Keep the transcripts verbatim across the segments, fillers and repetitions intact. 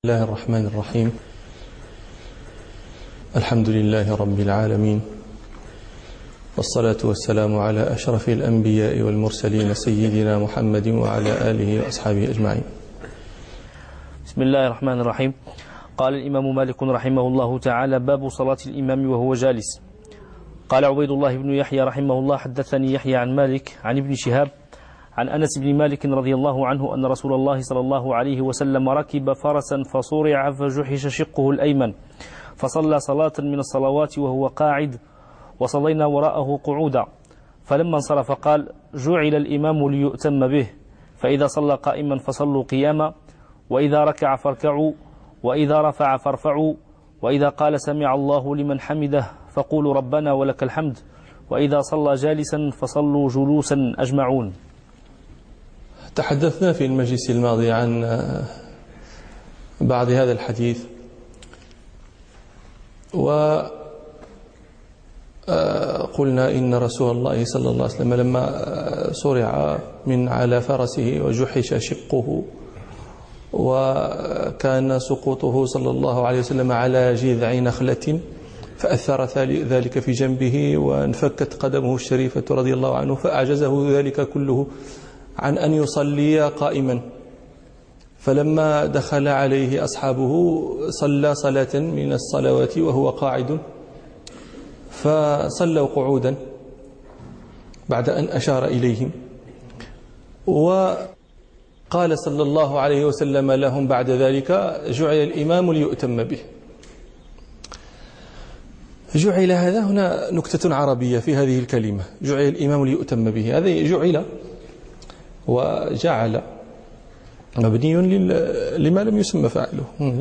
بسم الله الرحمن الرحيم. الحمد لله رب العالمين، والصلاة والسلام على أشرف الأنبياء والمرسلين سيدنا محمد وعلى آله وأصحابه أجمعين. بسم الله الرحمن الرحيم. قال الإمام مالك رحمه الله تعالى: باب صلاة الإمام وهو جالس. قال عبيد الله بن يحيى رحمه الله: حدثني يحيى عن مالك عن ابن شهاب عن أنس بن مالك رضي الله عنه أن رسول الله صلى الله عليه وسلم ركب فرسا فصرع فجحش شقه الأيمن فصلى صلاة من الصلوات وهو قاعد، وصلينا وراءه قعودا، فلما انصرف قال: جعل الإمام ليؤتم به، فإذا صلى قائما فصلوا قياما، وإذا ركع فاركعوا، وإذا رفع فارفعوا، وإذا قال سمع الله لمن حمده فقولوا ربنا ولك الحمد، وإذا صلى جالسا فصلوا جلوسا أجمعون. تحدثنا في المجلس الماضي عن بعض هذا الحديث، وقلنا إن رسول الله صلى الله عليه وسلم لما صرع من على فرسه وجحش شقه، وكان سقوطه صلى الله عليه وسلم على جذع نخلة فأثر ذلك في جنبه، وانفكت قدمه الشريفة رضي الله عنه، فأعجزه ذلك كله عن أن يصلي قائما. فلما دخل عليه أصحابه صلى صلاة من الصلوات وهو قاعد، فصلوا قعودا بعد أن أشار إليهم، وقال صلى الله عليه وسلم لهم بعد ذلك: جعل الإمام ليؤتم به. جعل هذا هنا نكتة عربية في هذه الكلمة، جعل الإمام ليؤتم به. هذا جعل وجعل مبني لما لم يسمى فاعله.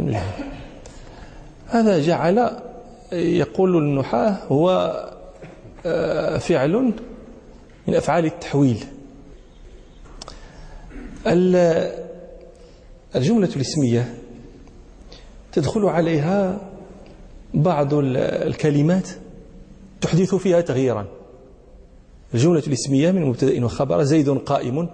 هذا جعل يقول النحاة هو فعل من أفعال التحويل. الجملة الاسمية تدخل عليها بعض الكلمات تحدث فيها تغييرا. الجملة الاسمية من مبتدأ وخبر: زيد قائم،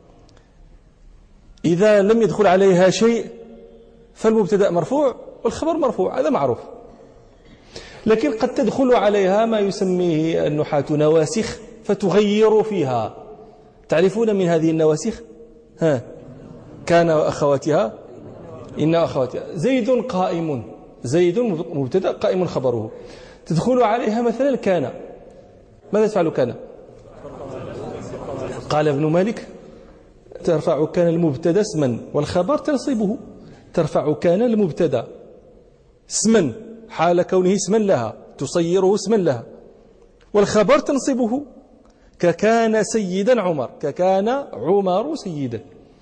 إذا لم يدخل عليها شيء فالمبتدأ مرفوع والخبر مرفوع، هذا معروف. لكن قد تدخل عليها ما يسميه النحاة نواسخ فتغير فيها. تعرفون من هذه النواسخ؟ ها، كان وأخواتها، إن وأخواتها. زيد قائم، زيد مبتدأ قائم خبره. تدخل عليها مثلا كان، ماذا تفعل كان؟ قال ابن مالك: ترفع كان المبتدا اسما والخبر تنصبه. ترفع كان المبتدا اسما حال كونه اسما لها، تصيره اسما لها، والخبر تنصبه، ككان سيدا عمر، ككان عمر سيدا.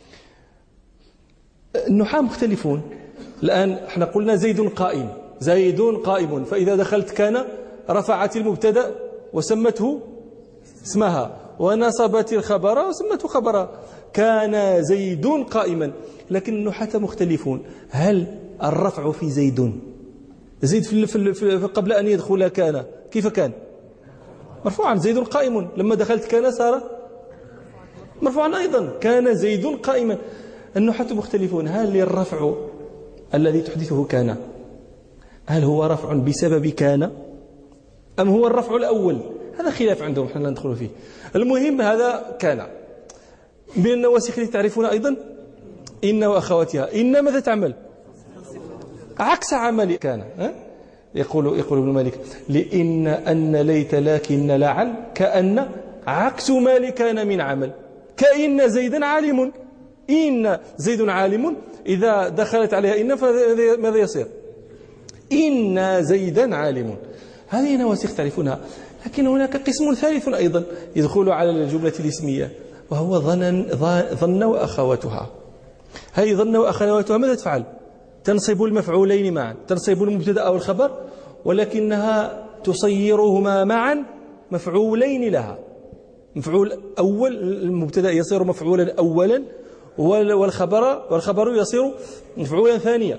النحاة مختلفون. الآن احنا قلنا زيد قائم، زيد قائم، فإذا دخلت كان رفعت المبتدا وسمته اسمها، ونصبت الخبر وسمته خبرا. كان زيد قائما. لكن النحاة مختلفون. هل الرفع في زيد، زيد في في في قبل أن يدخل كان كيف كان؟ مرفوعا. زيد قائم، لما دخلت كان صار مرفوعا أيضا. كان زيد قائما. النحاة مختلفون. هل الرفع الذي تحدثه كان، هل هو رفع بسبب كان أم هو الرفع الأول؟ هذا خلاف عندهم، احنا لا ندخل فيه. المهم هذا كان. من النواسخ اللي تعرفون أيضا إن وأخواتها. إن ماذا تعمل؟ عكس عمل كان. ها؟ يقول يقول ابن مالك: لإن أن ليت لكن لعل كأن عكس ما لكان من عمل. كإن زيدا عالم، إن زيد عالم، إذا دخلت عليها إن فماذا يصير؟ إن زيدا عالم. هذه نواسخ تعرفونها. لكن هناك قسم ثالث أيضا يدخل على الجملة الاسمية، وهو ظن ظن وأخواتها. هذه ظن وأخواتها ماذا تفعل؟ تنصب المفعولين معا، تنصب المبتدأ أو الخبر، ولكنها تصيرهما معا مفعولين لها. مفعول أول، المبتدأ يصير مفعولا أولا، والخبر والخبر يصير مفعولا ثانيا.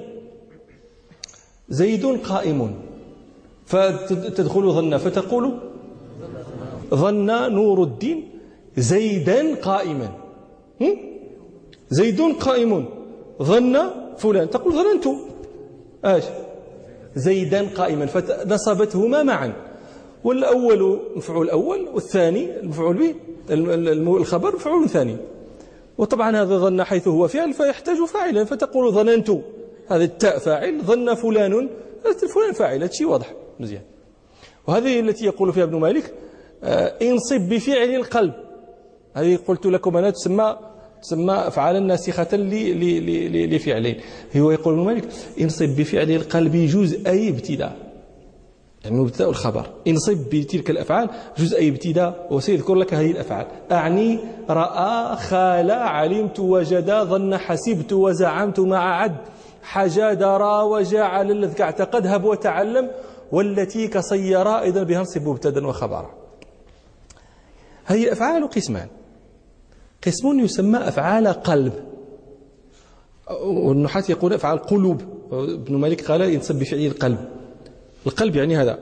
زيد قائم، فتدخل ظن فتقول: ظن نور الدين زيدا قائما. زيد قائم، ظن فلان تقول ظننت ايش زيدا قائما، فنصبتهما معا، والأول مفعول أول والثاني المفعول به الخبر مفعول ثاني. وطبعا هذا ظن حيث هو فعل فيحتاج فاعلا، فتقول ظننت هذا التاء فاعل، ظن فلان فلان فاعل، هذا شيء واضح مزيان. وهذه التي يقول فيها ابن مالك انصب بفعل القلب، هذه قلت لكم أنا تسمى تسمى أفعالا ناسخة لفعلين. هو يقول ابن مالك انصب بفعل القلب جزء ابتداء، يعني مبتدأ الخبر، انصب بتلك الأفعال جزء ابتداء، وسيذكر لك هذه الأفعال. أعني رأى، خال، علمت، وجد، ظن، حسبت، وزعمت، مع، عد، حجا، درى، وجعل، الذي اعتقد، هب، وتعلم، والتي كصير، أيضا بها انصب مبتدا وخبرا. هذه الأفعال قسمان، قسم يسمى أفعال قلب، والنحاة يقول أفعال قلوب، ابن مالك قال ينصب بفعل القلب، القلب يعني هذا.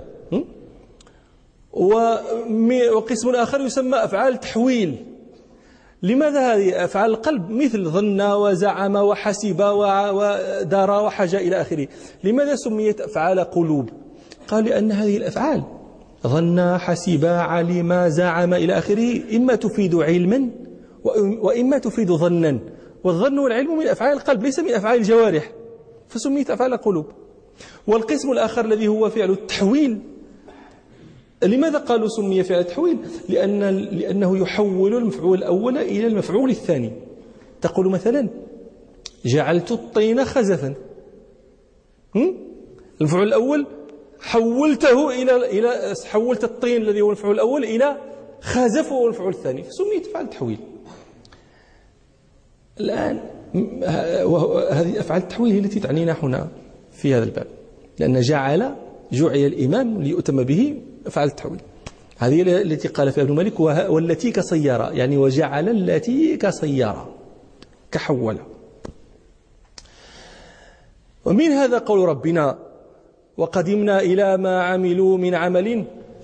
وقسم آخر يسمى أفعال تحويل. لماذا هذه أفعال القلب مثل ظن وزعم وحسب ودار وحاجة إلى آخره، لماذا سميت أفعال قلوب؟ قال لأن هذه الأفعال ظن، حسب، علم، زعم إلى آخره إما تفيد علما وإما تفيد ظنا، والظن والعلم من أفعال القلب ليس من أفعال الجوارح، فسميت أفعال قلوب. والقسم الآخر الذي هو فعل التحويل، لماذا قالوا سمي فعل التحويل؟ لأن لأنه يحول المفعول الأول إلى المفعول الثاني. تقول مثلا جعلت الطين خزفا، المفعول الأول حولته إلى إلى حولت الطين الذي هو المفعول الأول إلى خزف هو المفعول الثاني، فسميت فعل التحويل. الآن هذه أفعال التحويل هي التي تعنينا هنا في هذا الباب، لأن جعل جعل الإمام ليؤتم به أفعال التحويل. هذه التي قال فيها ابن مالك والتي كصيارة، يعني وجعل التي كصيارة كحول. ومن هذا قول ربنا وقدمنا إلى ما عملوا من عمل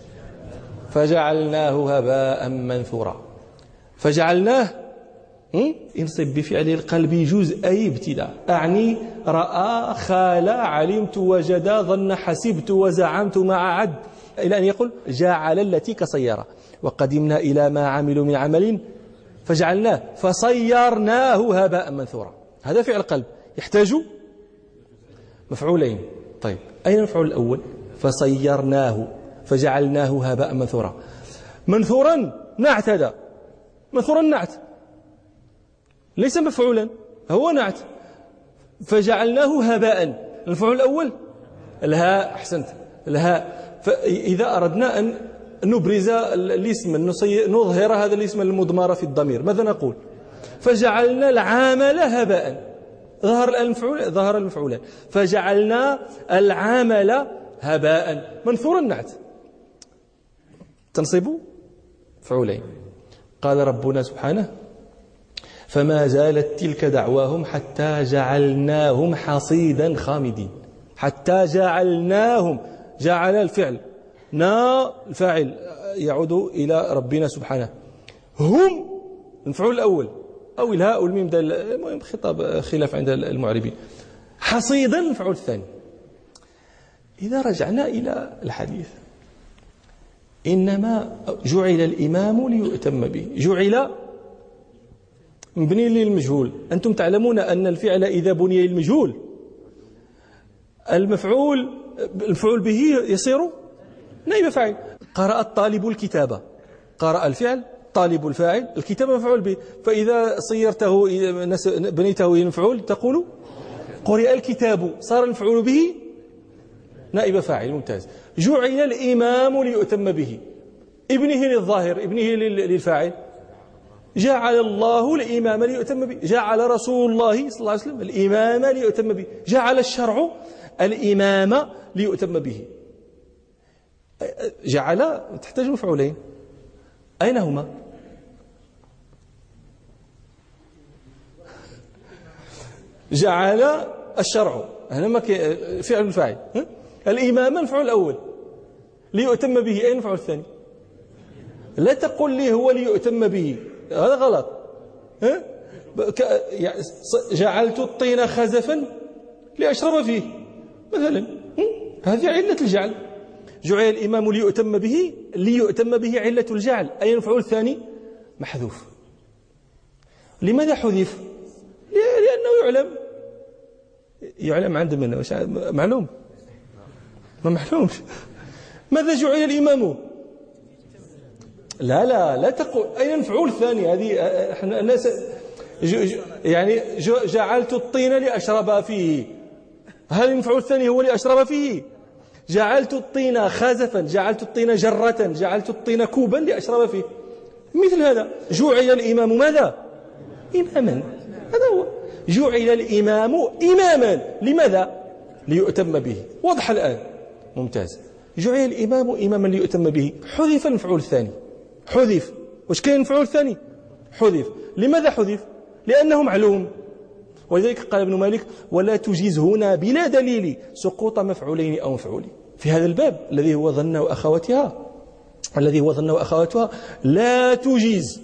فجعلناه هباء منثورا. فجعلناه انصب بفعل القلب جزء ابتداء، أعني رأى، خال، علمت، وجد، ظن، حسبت، وزعمت، مع، عد، إلى أن يقول جعل التي كصيارة. وقدمنا إلى ما عملوا من عمل فجعلناه فصيرناه هباء منثورا. هذا فعل قلب يحتاج مفعولين. طيب أين المفعول الأول؟ فصيرناه فجعلناه هباء منثورا. منثورا نعت، هذا منثورا نعت ليس مفعولا، هو نعت. فجعلناه هباء، المفعول الأول الهاء، أحسنت، الهاء. فإذا أردنا أن نبرز الاسم نظهر هذا الاسم المضمر في الضمير ماذا نقول؟ فجعلنا العامل هباء، ظهر الآن المفعول، ظهر المفعولان. فجعلنا العامل هباء منثورا نعت، تنصب فعولين. قال ربنا سبحانه فما زالت تلك دعواهم حتى جعلناهم حصيدا خامدين. حتى جعلناهم، جعل الفعل، نا الفاعل يعود إلى ربنا سبحانه، هم المفعول الأول أو الهاء والميم، المهم خطاب خلاف عند المعربين. حصيدا المفعول الثاني. إذا رجعنا إلى الحديث إنما جعل الإمام ليؤتم به، جعل مبني للمجهول. أنتم تعلمون أن الفعل إذا بني للمجهول المفعول المفعول به يصير نائب فاعل. قرأ الطالب الكتابة، قرأ الفعل، طالب الفاعل، الكتابة مفعول به. فإذا صيرته بنيته إلى المفعول تقول قرئ الكتاب، صار المفعول به نائب فاعل. ممتاز. جعل الإمام ليؤتم به، ابنه للظاهر، ابنه للفاعل. جعل الله الإمام ليؤتم به، جعل رسول الله صلى الله عليه وسلم الإمام ليؤتم به، جعل الشرع الإمام ليؤتم به. جعل تحتاج مفعولين، أين هما؟ جعل الشرع هنا ما فعل الفاعل، الإمام المفعول الأول، ليؤتم به أين المفعول الثاني؟ لا تقل لي هو ليؤتم به، هذا غلط. جعلت الطين خزفا لأشرب فيه مثلا، هذه علة الجعل. جعل الإمام ليؤتم به، ليؤتم به علة الجعل، أي المفعول الثاني محذوف. لماذا حذف؟ لأنه يعلم يعلم عند من معلوم ما معلومش. ماذا جعل الإمام؟ لا لا لا تقول أين المفعول الثاني. هذه احنا الناس يعني جعلت الطين لأشرب فيه، هل المفعول الثاني هو لأشرب فيه؟ جعلت الطين خازفا، جعلت الطين جرة، جعلت الطين كوبا لأشرب فيه. مثل هذا جعل الإمام ماذا؟ إماما. هذا هو جعل الإمام إماما. لماذا؟ ليؤتم به. واضح الآن؟ ممتاز. جعل الإمام إماما ليؤتم به، حذف المفعول الثاني، حذف. واش كاين المفعول الثاني؟ حذف. لماذا حذف؟ لأنه معلوم. ولذلك قال ابن مالك: ولا تجيز هنا بلا دليل سقوط مفعولين أو مفعولين. في هذا الباب الذي هو ظن وأخواتها الذي هو ظن وأخواتها لا تجيز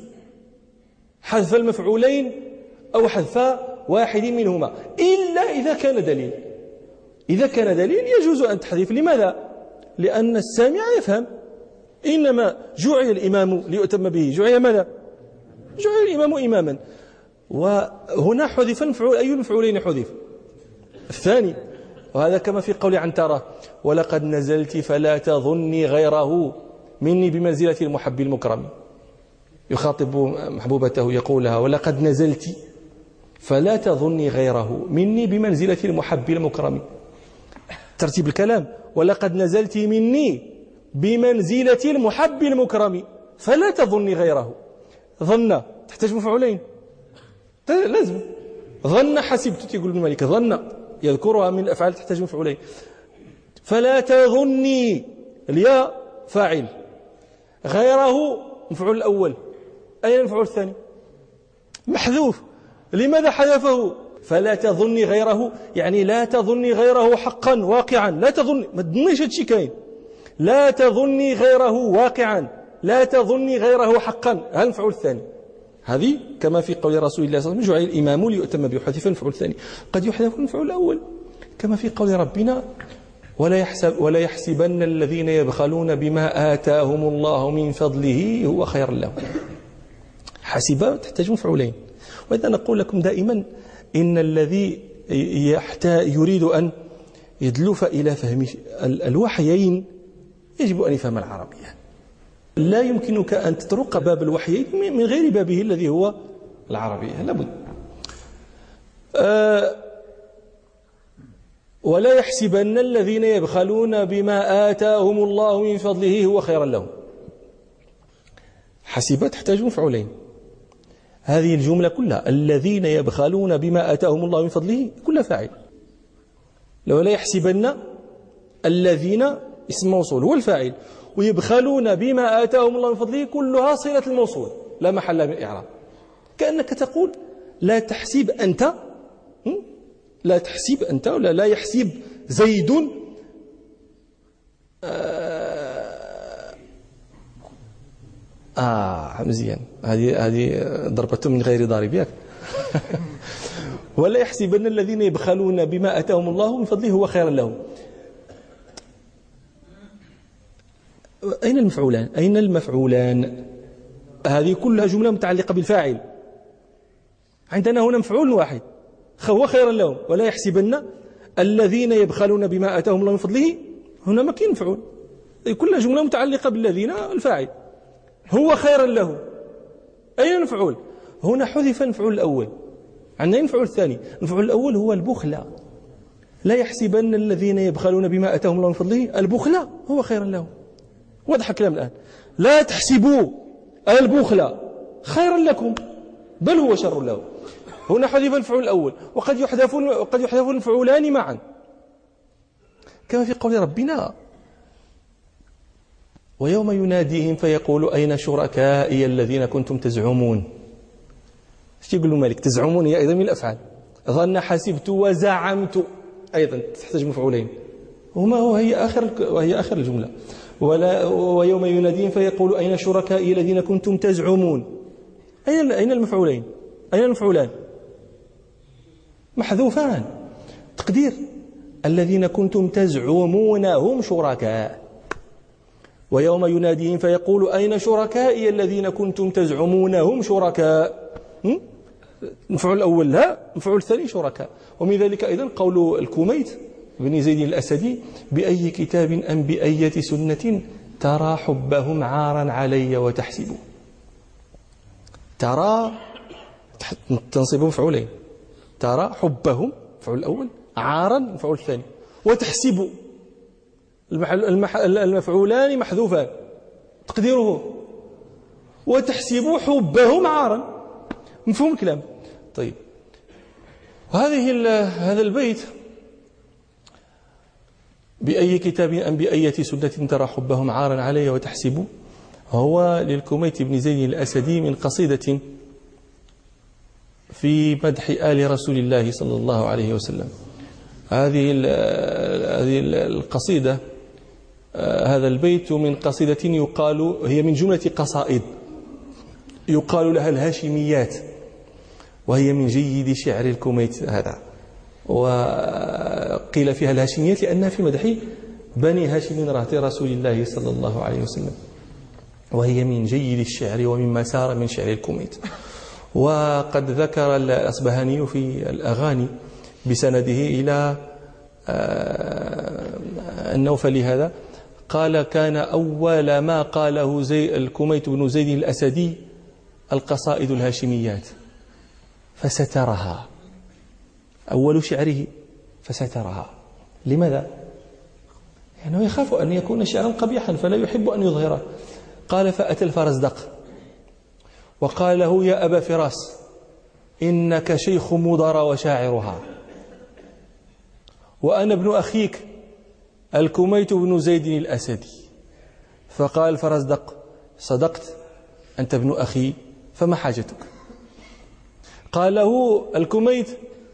حذف المفعولين أو حذف واحد منهما إلا إذا كان دليل. إذا كان دليل يجوز أن تحذف. لماذا؟ لأن السامع يفهم. إنما جعل الإمام ليؤتم به، جعل ماذا؟ جعل الإمام إماما. وهنا حذف المفعول. أي المفعولين حذف؟ الثاني. وهذا كما في قول عنترة: ولقد نزلت فلا تظني غيره مني بمنزلة المحب المكرم. يخاطب محبوبته يقولها: ولقد نزلت فلا تظني غيره مني بمنزلة المحب المكرم. ترتيب الكلام: ولقد نزلت مني بمنزلة المحب المكرم فلا تظني غيره. ظن تحتاج مفعولين لازم. ظن حسبت يقول ابن مالك، ظن يذكرها من الأفعال تحتاج مفعولين. فلا تظني الياء فاعل، غيره مفعول الأول. أين المفعول الثاني؟ محذوف. لماذا حذفه؟ فلا تظني غيره يعني لا تظني غيره حقا واقعا. لا تظني، ما تظنيش هذا الشيء كاين. لا تظني غيره واقعا، لا تظني غيره حقا. هل المفعول الثاني؟ هذه كما في قول رسول الله صلى الله عليه وسلم: جعل الإمام ليؤتم به، حذف المفعول الثاني. قد يحذف المفعول الأول كما في قول ربنا: ولا يحسب ولا يحسبن الذين يبخلون بما آتاهم الله من فضله هو خير لهم. حسب تحتاج مفعولين. وإذا نقول لكم دائما إن الذي يريد أن يدلف إلى فهم الوحيين يجب أن يفهم العربية. لا يمكنك أن تطرق باب الوحيين من غير بابه الذي هو العربية، لابد. أه ولا يحسبن الذين يبخلون بما آتاهم الله من فضله هو خيرا لهم. حسب تحتاج مفعولين. هذه الجملة كلها: الذين يبخلون بما آتاهم الله من فضله كلها فاعل. لو لا يحسبن الذين اسم موصول هو الفاعل، ويبخلون بما آتاهم الله من فضله كلها صلة الموصول لا محل من الإعراب. كأنك تقول: لا تحسب أنت، لا تحسب أنت، ولا لا يحسب زيد آه, آه مزيان. هذه هذه ضربة من غير ضارب ياك. ولا يحسبن الذين يبخلون بما آتاهم الله من فضله هو خيرا لهم. أين المفعولان؟ أين المفعولان؟ هذه كلها جملة متعلقة بالفاعل. عندنا هنا مفعول واحد هو خيرا لهم. ولا يحسبن الذين يبخلون بما آتاهم الله من فضله، هنا ما كاين مفعول، كلها جملة متعلقة بالذين الفاعل هو خيرا لهم. أين المفعول؟ هنا حذف المفعول الأول. عندنا المفعول الثاني. المفعول الأول هو البخل. لا يحسبن الذين يبخلون بما آتاهم الله من فضله، البخل هو خيرا لهم. واضح الكلام الآن. لا تحسبوا البخل خيرا لكم بل هو شر لهم. هنا حذف المفعول الأول، وقد يحذف قد يحذف المفعولان معا كما في قول ربنا: ويوم يناديهم فيقول أين شركائي الذين كنتم تزعمون. ايش يقول مالك؟ تزعمون هي أيضا من الأفعال. ظن حسبت وزعمت أيضا تحتاج مفعولين، وما هو هي آخر وهي آخر الجملة. ولا ويوم يناديهم فيقول أين شركائي الذين كنتم تزعمون. أين أين المفعولين؟ أين المفعولان؟ محذوفان. تقدير الذين كنتم تزعمونهم شركاء، ويوم يناديهم فيقول أين شركائي الذين كنتم تزعمونهم شركاء. المفعول الأول لا، المفعول الثاني شركاء. ومن ذلك أيضا قول الكميت بن زيد الأسدي بأي كتاب أم بأية سنة ترى حبهم عارا علي وتحسبه. ترى تنصب مفعولين، ترى حبهم المفعول الأول، عارا المفعول الثاني، وتحسب المفعولان محذوفان تقديره وتحسب حبهم عارا. مفهوم الكلام؟ طيب، وهذه هذا البيت بأي كتاب أم بأية سنة ترى حبهم عارا علي وتحسب هو للكميت بن زيد الأسدي من قصيدة في مدح آل رسول الله صلى الله عليه وسلم. هذه هذه القصيدة، هذا البيت من قصيدة يقال هي من جملة قصائد يقال لها الهاشميات، وهي من جيد شعر الكميت هذا. وقيل فيها الهاشميات لأنها في مدح بني هاشم رهط رسول الله صلى الله عليه وسلم، وهي من جيد الشعر ومما سار من شعر الكميت. وقد ذكر الأصبهاني في الأغاني بسنده إلى النوفلي هذا قال كان أول ما قاله زي الكميت بن زيد الأسدي القصائد الهاشميات فسترها، أول شعره فسترها. لماذا؟ لأنه يعني يخاف أن يكون شعرا قبيحا فلا يحب أن يظهره. قال فأتى الفرزدق وقال له يا أبا فراس إنك شيخ مضر وشاعرها، وأنا ابن أخيك الكميت بن زيد الأسدي. فقال الفرزدق صدقت أنت ابن أخي فما حاجتك؟ قال له الكميت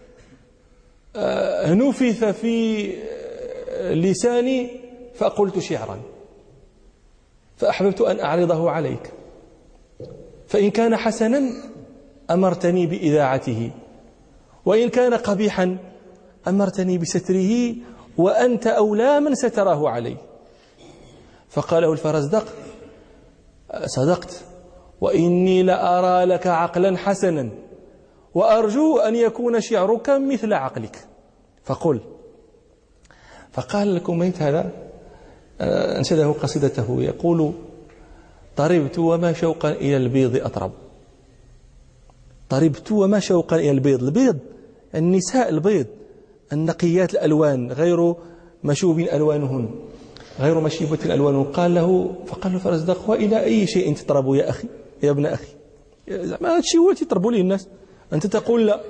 نفث في لساني فقلت شعرا فأحببت أن أعرضه عليك، فإن كان حسنا أمرتني بإذاعته، وإن كان قبيحا أمرتني بستره، وأنت أولى من ستراه علي. فقال له الفرزدق صدقت، وإني لأرى لك عقلا حسنا وأرجو أن يكون شعرك مثل عقلك، فقل. فقال الكميت هذا أنشده قصيدته يقول طربت وما شوقا إلى البيض أطرب. طربت وما شوقا إلى البيض، البيض النساء البيض النقيات الألوان غير مشوب ألوانهن غير مشيبة ألوانهن. قال له فقال له فرزدق وإلى أي شيء تطرب يا أخي يا ابن أخي؟ زعما هذا الشيء هو اللي تطربوا ليه الناس، أنت تقول لا.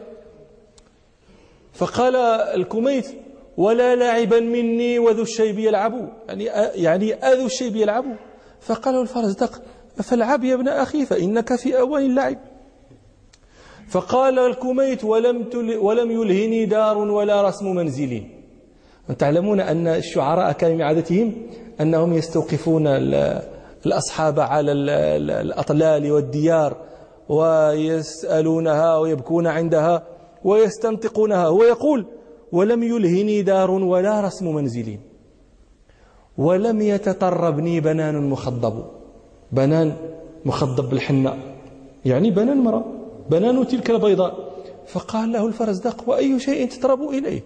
فقال الكميت ولا لاعبا مني وذو الشيب يلعب، يعني يعني أذو الشيب يلعب. فقال له الفرزدق فالعب يا ابن أخي فإنك في أوان اللعب. فقال الكميت ولم ولم يلهني دار ولا رسم منزل. تعلمون أن الشعراء كان من عادتهم أنهم يستوقفون الأصحاب على الأطلال والديار ويسألونها ويبكون عندها ويستنطقونها. هو يقول ولم يلهني دار ولا رسم منزل، ولم يتطربني بنان مخضب. بنان مخضب بالحناء يعني بنان مرأة، بنان تلك البيضاء. فقال له الفرزدق وأي شيء تطرب إليه؟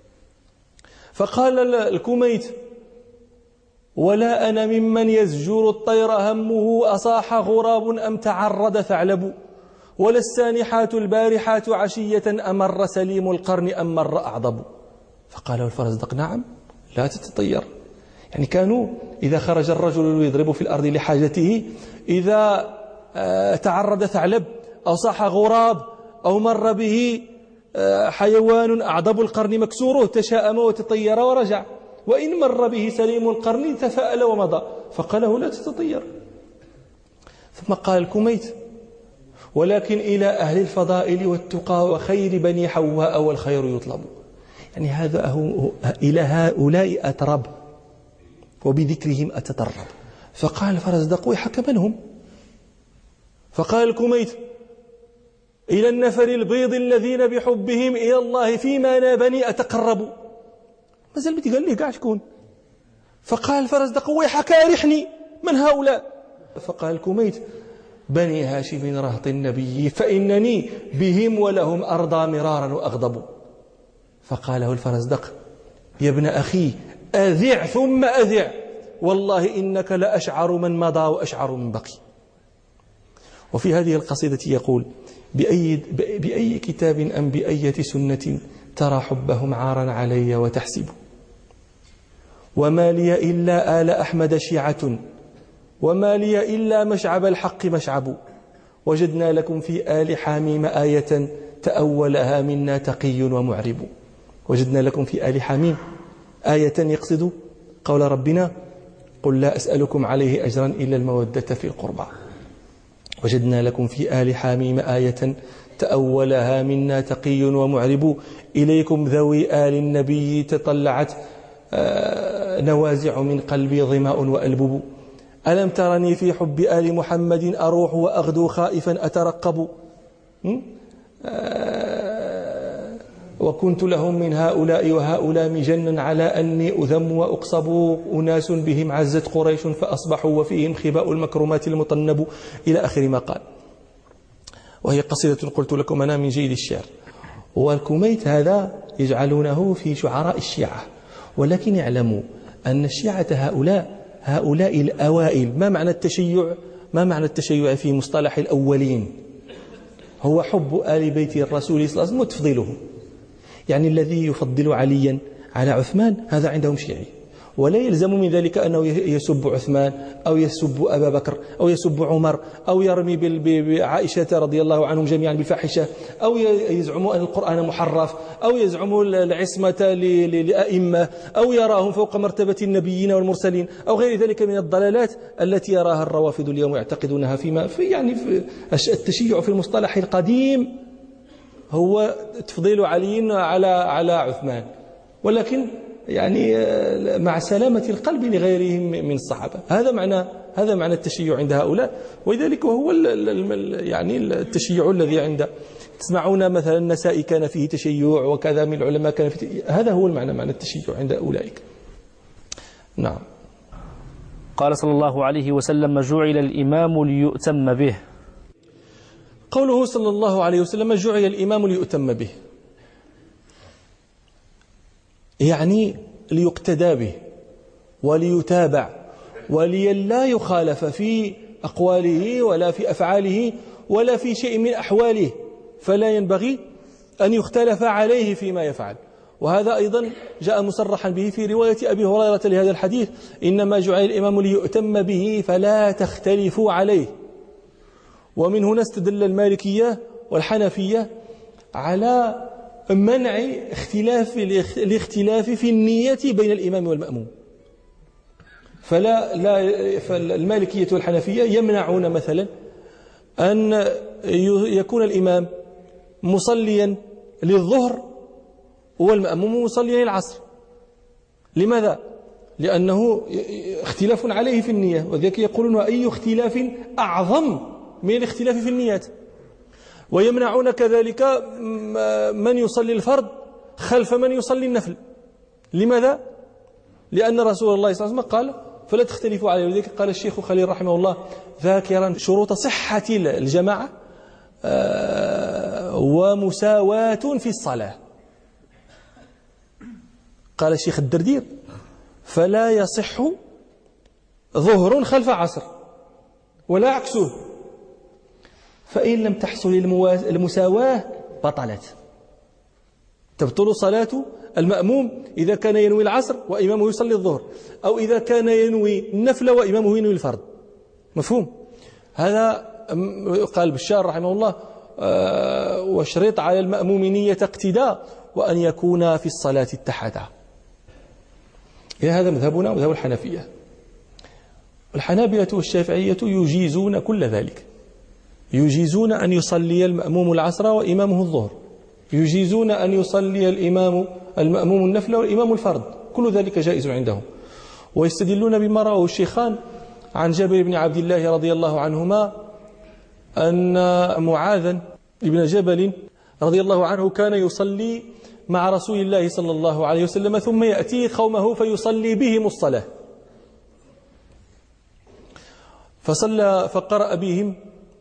فقال الكميت ولا أنا ممن يزجر الطير همه أصاح غراب أم تعرض ثعلب، ولا السانحات البارحات عشية أمر سليم القرن أم مر أعضب. فقال الفرزدق نعم لا تتطير. يعني كانوا إذا خرج الرجل يضرب في الأرض لحاجته إذا تعرض ثعلب أو صاح غراب أو مر به حيوان أعضب القرن مكسوره تشاءم وتطير ورجع، وإن مر به سليم القرن تفاءل ومضى. فقال له لا تتطير. ثم قال الكميت ولكن إلى أهل الفضائل والتقى وخير بني حواء والخير يطلب. يعني هذا هو إلى هؤلاء أترب وبذكرهم أتطرب. فقال الفرزدق ويحك من هم؟ فقال الكميت إلى النفر البيض الذين بحبهم إلى الله فيما نابني أتقربوا. مازال بيتي قال لي كاع شكون؟ فقال الفرزدق ويحك أرحني، من هؤلاء؟ فقال الكميت بني هاشم رهط النبي فإنني بهم ولهم أرضى مرارا وأغضب. فقاله الفرزدق يا ابن أخي أذع ثم أذع، والله إنك لأشعر من مضى وأشعر من بقي. وفي هذه القصيدة يقول بأي, بأي كتاب أم بأية سنة ترى حبهم عارا علي وتحسب، وما لي إلا آل أحمد شيعة، وما لي إلا مشعب الحق مشعب، وجدنا لكم في آل حميم آية تأولها منا تقي ومعرب. وجدنا لكم في آل حميم آية يقصد قول ربنا قل لا أسألكم عليه أجرا إلا المودة في القربى. وجدنا لكم في آل حميم آية تأولها منا تقي ومعرب، إليكم ذوي آل النبي تطلعت نوازع من قلبي ظماء وألبب. ألم ترني في حب آل محمد أروح وأغدو خائفا أترقب، وكنت لهم من هؤلاء وهؤلاء مجنا على أني أذم وأقصب، أناس بهم عزت قريش فأصبحوا وفيهم خباء المكرمات المطنب، إلى آخر ما قال. وهي قصيدة قلت لكم أنا من جيد الشعر. والكميت هذا يجعلونه في شعراء الشيعة، ولكن يعلموا أن الشيعة هؤلاء هؤلاء الأوائل. ما معنى التشيع؟ ما معنى التشيع في مصطلح الأولين؟ هو حب آل بيت الرسول صلى الله عليه وسلم وتفضيلهم. يعني الذي يفضل عليا على عثمان هذا عندهم شيعي، ولا يلزم من ذلك أنه يسب عثمان أو يسب أبا بكر أو يسب عمر أو يرمي بعائشة رضي الله عنهم جميعا بالفاحشة، أو يزعم أن القرآن محرف، أو يزعم العصمة لأئمة، أو يراهم فوق مرتبة النبيين والمرسلين، أو غير ذلك من الضلالات التي يراها الروافض اليوم يعتقدونها فيما في يعني في التشيع في المصطلح القديم هو تفضيل علي على على عثمان، ولكن يعني مع سلامة القلب لغيرهم من الصحابة. هذا معنى هذا معنى التشيع عند هؤلاء، ولذلك هو يعني التشيع الذي عند تسمعون مثلا النسائي كان فيه تشيع وكذا من العلماء كان فيه، هذا هو المعنى معنى التشيع عند أولئك. نعم. قال صلى الله عليه وسلم جعل الإمام ليؤتم به. قوله صلى الله عليه وسلم جعل الإمام ليؤتم به، يعني ليقتدى به وليتابع وليلا يخالف في أقواله ولا في أفعاله ولا في شيء من أحواله، فلا ينبغي أن يختلف عليه فيما يفعل. وهذا أيضا جاء مصرحا به في رواية أبي هريرة لهذا الحديث إنما جعل الإمام ليؤتم به فلا تختلفوا عليه. ومن هنا استدل المالكية والحنفية على منع اختلاف الاختلاف في النية بين الإمام والمأموم. فلا لا فالمالكية والحنفية يمنعون مثلا أن يكون الإمام مصليا للظهر والمأموم مصليا للعصر. لماذا؟ لأنه اختلاف عليه في النية، وذلك يقولون أي اختلاف أعظم من الاختلاف في النيات. ويمنعون كذلك من يصلي الفرض خلف من يصلي النفل. لماذا؟ لأن رسول الله صلى الله عليه وسلم قال فلا تختلفوا عليه. ولذلك قال الشيخ خليل رحمه الله ذاكرا شروط صحة الجماعة ومساواة في الصلاة، قال الشيخ الدردير فلا يصح ظهر خلف عصر ولا عكسه، فإن لم تحصل المساواة بطلت. تبطل صلاة المأموم إذا كان ينوي العصر وإمامه يصلي الظهر، أو إذا كان ينوي النفل وإمامه ينوي الفرض. مفهوم؟ هذا قال بشار رحمه الله واشرط على المأموم نية اقتداء وأن يكون في الصلاة اتحدا. إذا هذا مذهبنا ومذهب الحنفية. الحنابلة والشافعية يجيزون كل ذلك، يجيزون أن يصلي المأموم العصر وإمامه الظهر، يجيزون أن يصلي الإمام المأموم النفل والإمام الفرض، كل ذلك جائز عندهم. ويستدلون بما رواه الشيخان عن جابر بن عبد الله رضي الله عنهما أن معاذا بن جبل رضي الله عنه كان يصلي مع رسول الله صلى الله عليه وسلم ثم يأتي قومه فيصلي بهم الصلاة، فصلى فقرأ بهم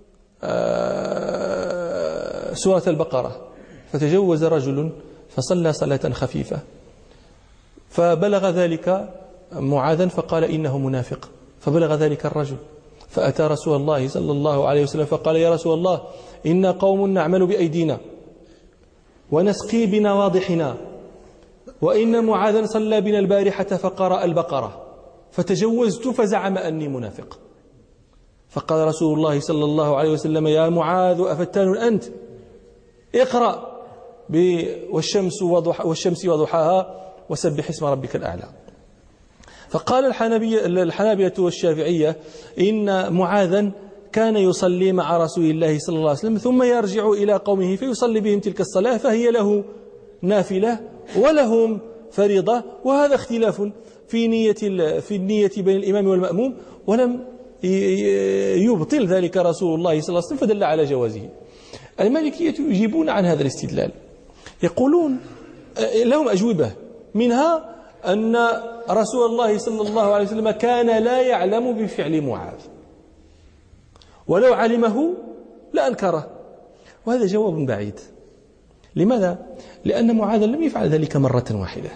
سورة البقرة، فتجوز رجل فصلى صلاة خفيفة، فبلغ ذلك معاذا فقال إنه منافق، فبلغ ذلك الرجل فأتى رسول الله صلى الله عليه وسلم فقال يا رسول الله إن قوم نعمل بأيدينا ونسقي بنواضحنا، وإن معاذا صلى بنا البارحة فقرأ البقرة فتجوزت فزعم أني منافق. فقال رسول الله صلى الله عليه وسلم يا معاذ أفتان أنت؟ اقرأ والشمس وضح والشمس وضحاها وسبح اسم ربك الأعلى. فقال الحنابلة والشافعية إن معاذا كان يصلي مع رسول الله صلى الله عليه وسلم ثم يرجع إلى قومه فيصلي بهم تلك الصلاة، فهي له نافلة ولهم فريضة، وهذا اختلاف في نية في النية بين الإمام والمأموم، ولم يبطل ذلك رسول الله صلى الله عليه وسلم فدل على جوازه. المالكية يجيبون عن هذا الاستدلال، يقولون لهم أجوبة، منها أن رسول الله صلى الله عليه وسلم كان لا يعلم بفعل معاذ، ولو علمه لأنكره، وهذا جواب بعيد. لماذا؟ لأن معاذ لم يفعل ذلك مرة واحدة،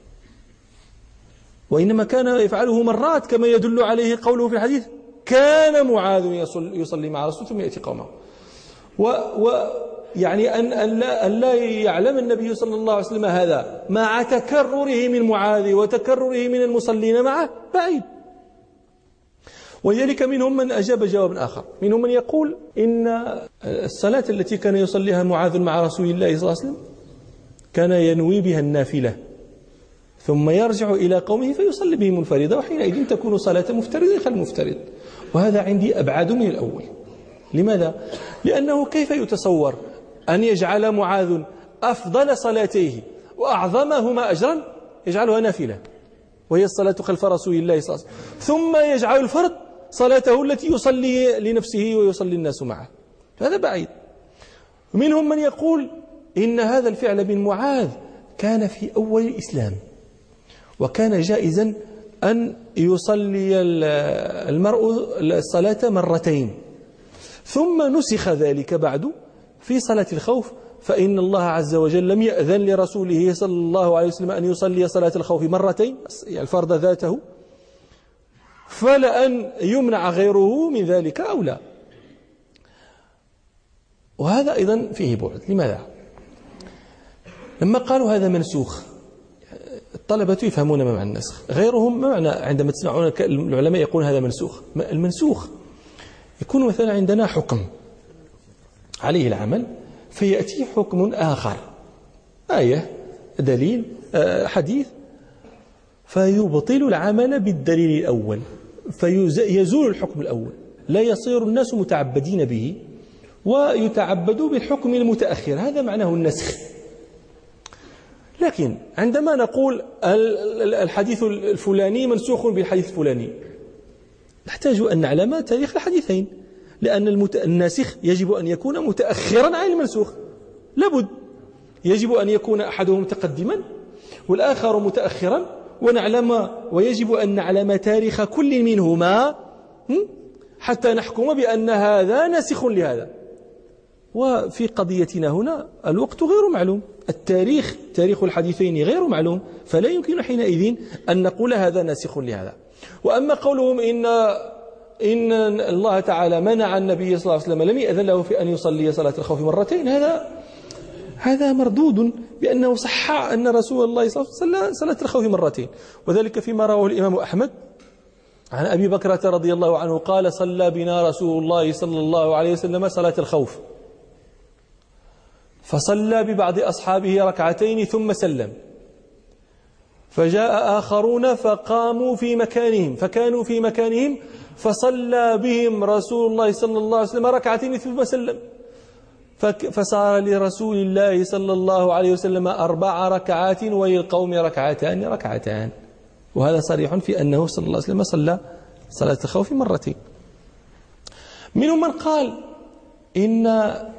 وإنما كان يفعله مرات كما يدل عليه قوله في الحديث كان معاذ يصلي مع رسول ثم يأتي قومه. ويعني أن, أن, لا أن لا يعلم النبي صلى الله عليه وسلم هذا مع تكرره من معاذ وتكرره من المصلين معه بعيد. ولذلك منهم من أجاب جوابا آخر، منهم من يقول إن الصلاة التي كان يصليها معاذ مع رسول الله صلى الله عليه وسلم كان ينوي بها النافلة ثم يرجع إلى قومه فيصلي بهم الفريضة، وحينئذ تكون صلاة مفترض خلف مفترض. وهذا عندي أبعد من الأول. لماذا؟ لأنه كيف يتصور أن يجعل معاذ أفضل صلاتيه وأعظمهما أجرا يجعلها نافلة وهي الصلاة خلف رسول الله صلى الله عليه وسلم، ثم يجعل الفرد صلاته التي يصلي لنفسه ويصلي الناس معه؟ هذا بعيد. منهم من يقول إن هذا الفعل من معاذ كان في أول الإسلام، وكان جائزا أن يصلي المرء الصلاة مرتين، ثم نسخ ذلك بعد في صلاة الخوف، فإن الله عز وجل لم يأذن لرسوله صلى الله عليه وسلم أن يصلي صلاة الخوف مرتين، يعني الفرض ذاته، فلأن يمنع غيره من ذلك أو لا. وهذا أيضا فيه بعد. لماذا؟ لما قالوا هذا منسوخ الطلبة يفهمون ما معنى النسخ، غيرهم ما معنى عندما تسمعون العلماء يقول هذا منسوخ. المنسوخ يكون مثلا عندنا حكم عليه العمل فيأتي حكم آخر، آية دليل حديث، فيبطل العمل بالدليل الأول فيزول الحكم الأول، لا يصير الناس متعبدين به ويتعبدوا بالحكم المتأخر. هذا معناه النسخ. لكن عندما نقول الحديث الفلاني منسوخ بالحديث الفلاني نحتاج أن نعلم تاريخ الحديثين، لأن الناسخ يجب أن يكون متأخرا عن المنسوخ، لابد يجب أن يكون أحدهم متقدما والآخر متأخرا، ونعلم ويجب أن نعلم تاريخ كل منهما حتى نحكم بأن هذا ناسخ لهذا. وفي قضيتنا هنا الوقت غير معلوم، التاريخ تاريخ الحديثين غير معلوم، فلا يمكن حينئذ أن نقول هذا ناسخ لهذا. وأما قولهم إن إن الله تعالى منع النبي صلى الله عليه وسلم لم يأذن له في أن يصلي صلاة الخوف مرتين، هذا هذا مردود بأنه صح أن رسول الله صلى الله عليه وسلم صلاة الخوف مرتين، وذلك فيما رواه الإمام أحمد عن أبي بكرة رضي الله عنه قال صلى بنا رسول الله صلى الله عليه وسلم صلاة الخوف، فصلى ببعض أصحابه ركعتين ثم سلم، فجاء آخرون فقاموا في مكانهم فكانوا في مكانهم فصلى بهم رسول الله صلى الله عليه وسلم ركعتين ثم سلم، فصار لرسول الله صلى الله عليه وسلم أربع ركعات وللقوم ركعتان ركعتان. وهذا صريح في أنه صلى الله عليه وسلم صلى صلاة الخوف مرتين. منهم من قال إن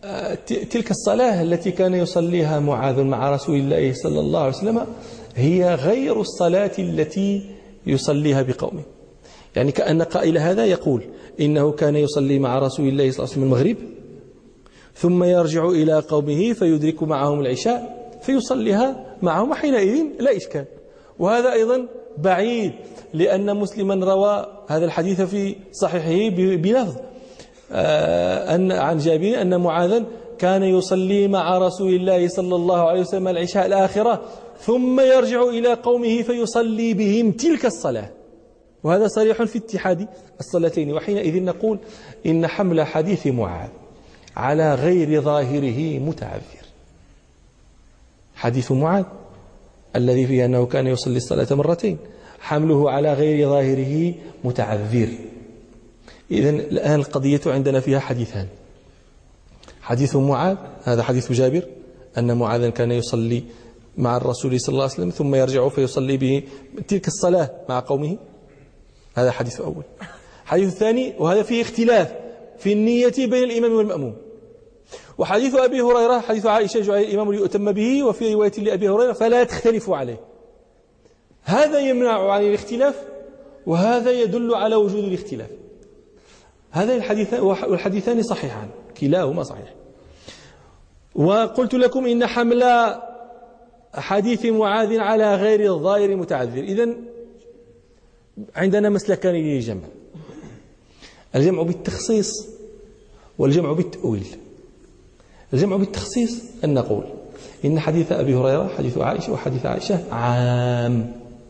تلك الصلاة التي كان يصليها معاذ مع رسول الله صلى الله عليه وسلم هي غير الصلاة التي يصليها بقومه. يعني كأن قائل هذا يقول إنه كان يصلي مع رسول الله صلى الله عليه وسلم المغرب ثم يرجع إلى قومه فيدرك معهم العشاء فيصليها معهم، وحينئذ لا إشكال. وهذا أيضا بعيد، لأن مسلما روى هذا الحديث في صحيحه بلفظ أن عن جابر أن معاذا كان يصلي مع رسول الله صلى الله عليه وسلم العشاء الآخرة ثم يرجع إلى قومه فيصلي بهم تلك الصلاة، وهذا صريح في اتحاد الصلاتين. وحينئذ نقول إن حمل حديث معاذ على غير ظاهره متعذر. حديث معاذ الذي فيه أنه كان يصلي الصلاة مرتين حمله على غير ظاهره متعذر. إذن الآن القضية عندنا فيها حديثان: حديث معاذ، هذا حديث جابر أن معاذا كان يصلي مع الرسول صلى الله عليه وسلم ثم يرجع فيصلي به تلك الصلاة مع قومه، هذا حديث أول. حديث ثاني، وهذا فيه اختلاف في النية بين الإمام والمأموم. وحديث أبي هريرة حديث عائشة جعل الإمام ليؤتم به، وفي رواية لأبي هريرة فلا تختلفوا عليه. هذا يمنع عن الاختلاف وهذا يدل على وجود الاختلاف. هذا الحديث والحديثان صحيحان، كلاهما صحيح. وقلت لكم إن حمل حديث معاذ على غير الظاهر متعذر. إذن عندنا مسلكان للجمع: الجمع بالتخصيص والجمع بالتأويل. الجمع بالتخصيص أن نقول إن حديث أبي هريرة حديث عائشة وحديث عائشة عام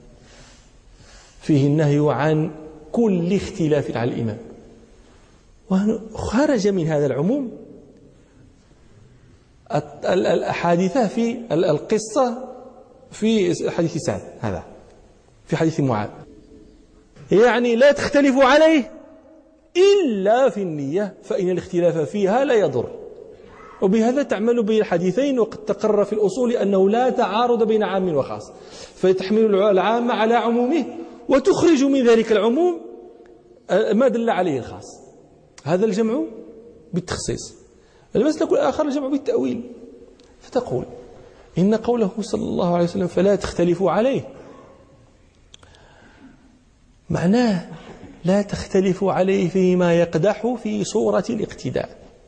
فيه النهي عن كل اختلاف على الإمام، وخرج من هذا العموم الأحاديث في القصة في حديث سعد، هذا في حديث معاذ، يعني لا تختلفوا عليه إلا في النية فإن الاختلاف فيها لا يضر. وبهذا تعمل بين الحديثين، وقد تقرر في الأصول أنه لا تعارض بين عام وخاص، فتحمل العام على عمومه وتخرج من ذلك العموم ما دل عليه الخاص. هذا الجمع بالتخصيص. المسلك الآخر الجمع بالتأويل، فتقول إن قوله صلى الله عليه وسلم فلا تختلفوا عليه معناه لا تختلفوا عليه فيما يقدح في صورة الاقتداء.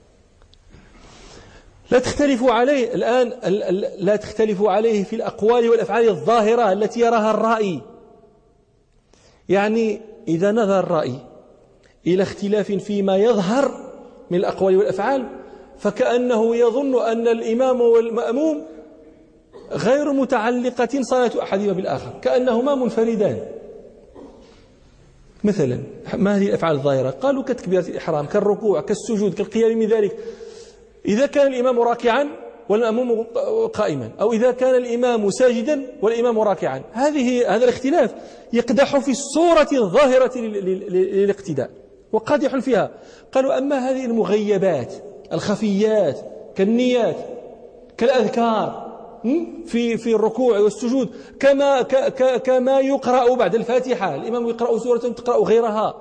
لا تختلفوا عليه الآن، لا تختلفوا عليه في الأقوال والأفعال الظاهرة التي يراها الرائي. يعني إذا نظر الرائي إلى اختلاف فيما يظهر من الأقوال والأفعال فكأنه يظن أن الإمام والمأموم غير متعلقة صلاة أحدهما بالآخر، كأنهما منفردان. مثلا ما هذه الأفعال الظاهرة؟ قالوا كتكبيرة الإحرام، كالركوع، كالسجود، كالقيام من ذلك. إذا كان الإمام راكعا والمأموم قائما، أو إذا كان الإمام ساجدا والإمام راكعا، هذه هذا الاختلاف يقدح في الصورة الظاهرة للاقتداء وقادح فيها. قالوا أما هذه المغيبات الخفيات كالنيات كالأذكار في في الركوع والسجود، كما كما يقرأ بعد الفاتحة، الإمام يقرأ سورة تقرأ غيرها،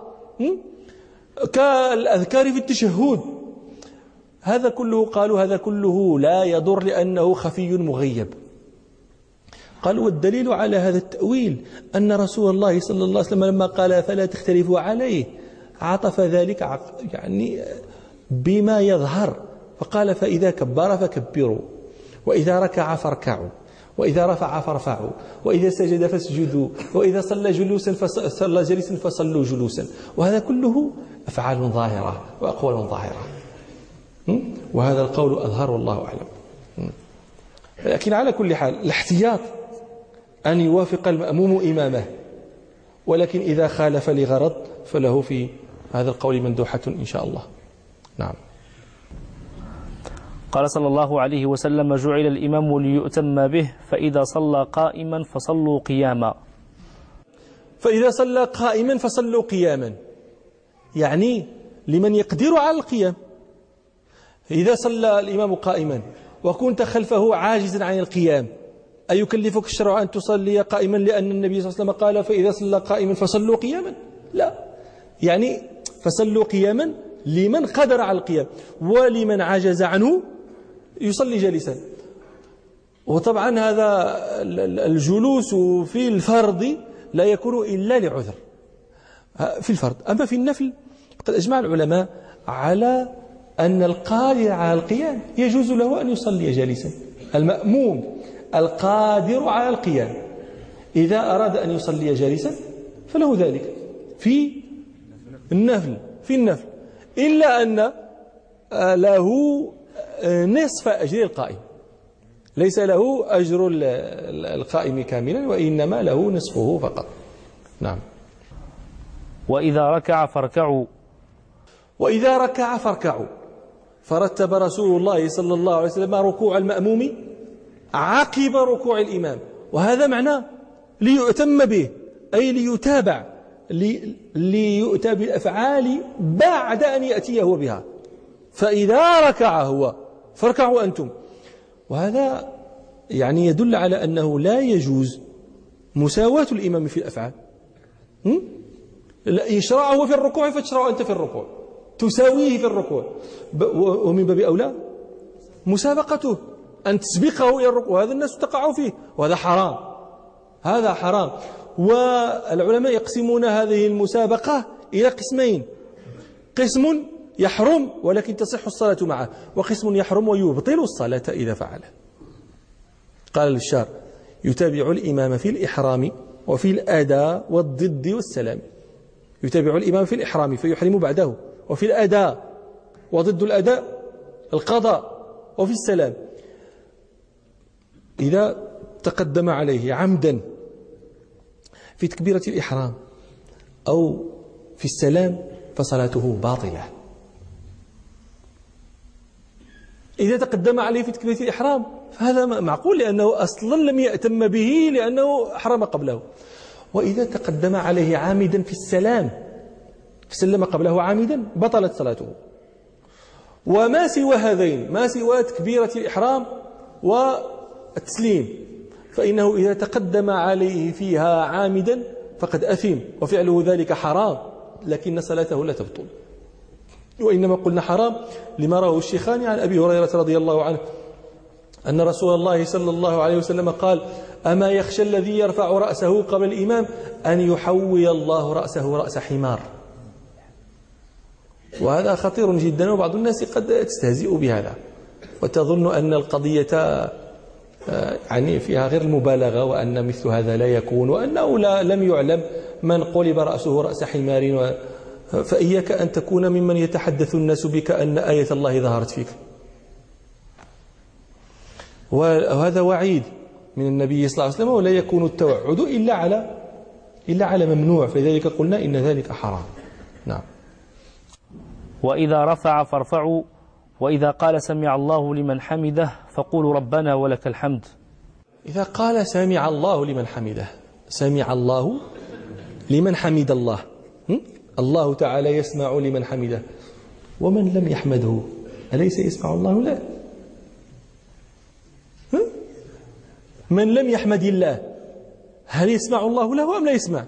كالأذكار في التشهد، هذا كله قالوا هذا كله لا يضر لأنه خفي مغيب. قالوا والدليل على هذا التأويل أن رسول الله صلى الله عليه وسلم لما قال فلا تختلفوا عليه عطف ذلك يعني بما يظهر، فقال فإذا كبر فكبروا، وإذا ركع فاركعوا، وإذا رفع فارفعوا، وإذا سجد فاسجدوا، وإذا صلى جلوسا فصلى جلسا فصلوا جلوسا. وهذا كله أفعال ظاهرة وأقوال ظاهرة، وهذا القول أظهر والله أعلم. لكن على كل حال الاحتياط أن يوافق المأموم إمامه، ولكن إذا خالف لغرض فله في هذا القول مندوحة إن شاء الله. نعم. قال صلى الله عليه وسلم جعل الإمام ليؤتم به، فإذا صلى قائما فصلوا قياما. فإذا صلى قائما فصلوا قياما، يعني لمن يقدر على القيام. إذا صلى الإمام قائما وكنت خلفه عاجزا عن القيام، أيكلفك الشرع أن تصلي قائما لأن النبي صلى الله عليه وسلم قال فإذا صلى قائما فصلوا قياما؟ لا، يعني فصلوا قياما لمن قدر على القيام، ولمن عجز عنه يصلي جالسا. وطبعا هذا الجلوس في الفرض لا يكون إلا لعذر في الفرض. أما في النفل قد أجمع العلماء على أن القادر على القيام يجوز له أن يصلي جالسا. المأموم القادر على القيام إذا أراد أن يصلي جالسا فله ذلك في النفل في النفل إلا أن له نصف أجر القائم، ليس له أجر القائم كاملا، وإنما له نصفه فقط. نعم. وإذا ركع فاركعوا وإذا ركع فاركعوا فرتب رسول الله صلى الله عليه وسلم ركوع المأموم عقب ركوع الإمام، وهذا معناه ليؤتم به، أي ليتابع، ليؤتى بالأفعال بعد أن يأتي هو بها. فإذا ركع هو فاركعوا أنتم. وهذا يعني يدل على أنه لا يجوز مساواة الإمام في الأفعال. يشرعه في الركوع فتشرع أنت في الركوع، تساويه في الركوع، ومن باب أولى مسابقته، أن تسبقه إلى الركوع، وهذا الناس تقع فيه، وهذا حرام، هذا حرام. والعلماء يقسمون هذه المسابقة إلى قسمين: قسم يحرم ولكن تصح الصلاة معه، وقسم يحرم ويبطل الصلاة إذا فعله. قال الشار: يتابع الإمام في الإحرام وفي الأداء والضد والسلام. يتابع الإمام في الإحرام فيحرم بعده، وفي الأداء وضد الأداء القضاء، وفي السلام. إذا تقدم عليه عمدا في تكبيرة الإحرام أو في السلام فصلاته باطلة. إذا تقدم عليه في تكبيرة الإحرام فهذا معقول، لأنه أصلا لم يأتم به لأنه أحرم قبله. وإذا تقدم عليه عامدا في السلام فسلم قبله عامدا بطلت صلاته. وما سوى هذين، ما سوى تكبيرة الإحرام والتسليم، فإنه إذا تقدم عليه فيها عامدا فقد أثم، وفعله ذلك حرام، لكن صلاته لا تبطل. وإنما قلنا حرام لما رواه الشيخان عن أبي هريرة رضي الله عنه أن رسول الله صلى الله عليه وسلم قال: أما يخشى الذي يرفع رأسه قبل الإمام أن يحوي الله رأسه رأس حمار. وهذا خطير جدا، وبعض الناس قد تستهزئ بهذا وتظن أن القضية يعني فيها غير المبالغة، وأن مثل هذا لا يكون، وأنه لا لم يعلم من قلب رأسه رأس حمار. فإياك أن تكون ممن يتحدث الناس بك أن آية الله ظهرت فيك. وهذا وعيد من النبي صلى الله عليه وسلم، ولا يكون التوعد إلا على إلا على ممنوع، فلذلك قلنا إن ذلك حرام. نعم. وإذا رفع فارفعوا وإذا قال سمع الله لمن حمده فقولوا ربنا ولك الحمد. إذا قال سمع الله لمن حمده، سمع الله لمن حمد الله، الله تعالى يسمع لمن حمده، ومن لم يحمده أليس يسمع الله له؟ من لم يحمد الله هل يسمع الله له أم لا يسمع؟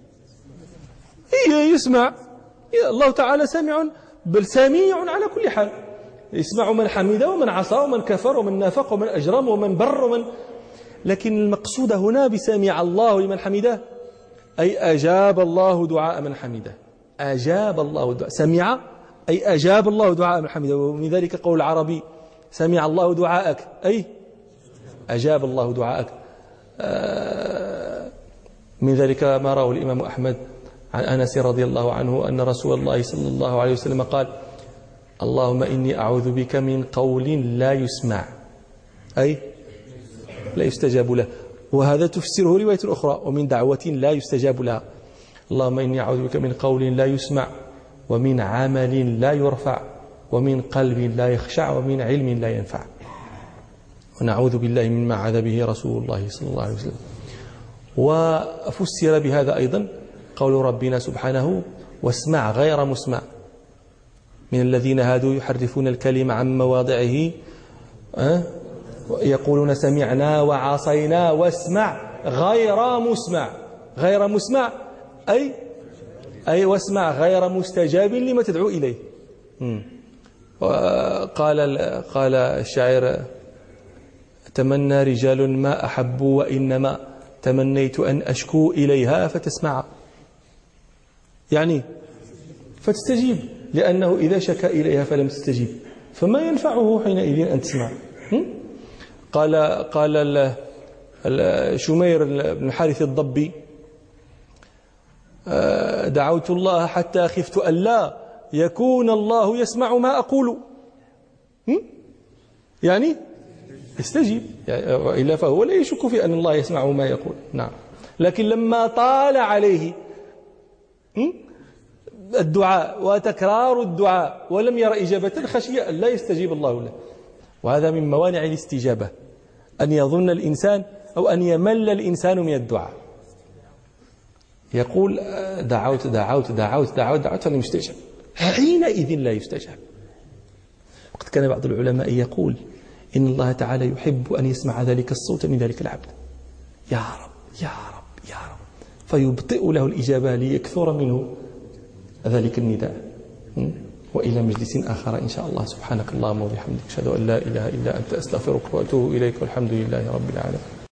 إيه يسمع، الله تعالى سامع، بل سميع على كل حال، يسمع من حمده ومن عصى ومن كفر ومن نافق ومن أجرم ومن بر ومن. لكن المقصود هنا بسمع الله لمن حمده أي أجاب الله دعاء من حمده، أجاب الله دعاء، سمع أي أجاب الله دعاء من حمده. ومن ذلك قول العربي: سمع الله دعاءك، أي أجاب الله دعاءك. من ذلك ما رواه الإمام أحمد عن أنس رضي الله عنه أن رسول الله صلى الله عليه وسلم قال: اللهم إني أعوذ بك من قول لا يسمع، أي لا يستجاب له. وهذا تفسره رواية أخرى: ومن دعوة لا يستجاب لها. اللهم إني أعوذ بك من قول لا يسمع، ومن عمل لا يرفع، ومن قلب لا يخشع، ومن علم لا ينفع. ونعوذ بالله مما عاذ به رسول الله صلى الله عليه وسلم. وفسر بهذا أيضا قول ربنا سبحانه: واسمع غير مسمع، من الذين هادوا يحرفون الكلم عن مواضعه أه؟ يقولون سمعنا وعصينا واسمع غير مسمع. غير مسمع أي أي واسمع غير مستجاب لما تدعو إليه. قال قال الشاعر تمنى رجال ما أحبوا وإنما تمنيت أن أشكو إليها فتسمع، يعني فتستجيب، لأنه إذا شكى إليها فلم تستجيب فما ينفعه حينئذ أن تسمع. قال قال شمير بن حارث الضبي دعوت الله حتى خفت أن لا يكون الله يسمع ما أقول، يعني استجيب، يعني وإلا فهو لا يشك في أن الله يسمع ما يقول. نعم. لكن لما طال عليه الدعاء وتكرار الدعاء ولم يرى إجابة خشي أن لا يستجيب الله له. وهذا من موانع الاستجابة، أن يظن الإنسان أو أن يمل الإنسان من الدعاء، يقول دعوت دعوت دعوت دعوت دعوت فلم يستجب، حينئذ لا يستجاب. وقد كان بعض العلماء يقول إن الله تعالى يحب أن يسمع ذلك الصوت من ذلك العبد، يا رب يا رب يا رب، فيبطئ له الإجابة ليكثر منه ذلك النداء. وإلى مجلس آخر إن شاء الله. سبحانك اللهم وبحمدك أشهد أن لا إله إلا أنت أستغفرك وأتوب إليك، والحمد لله رب العالمين.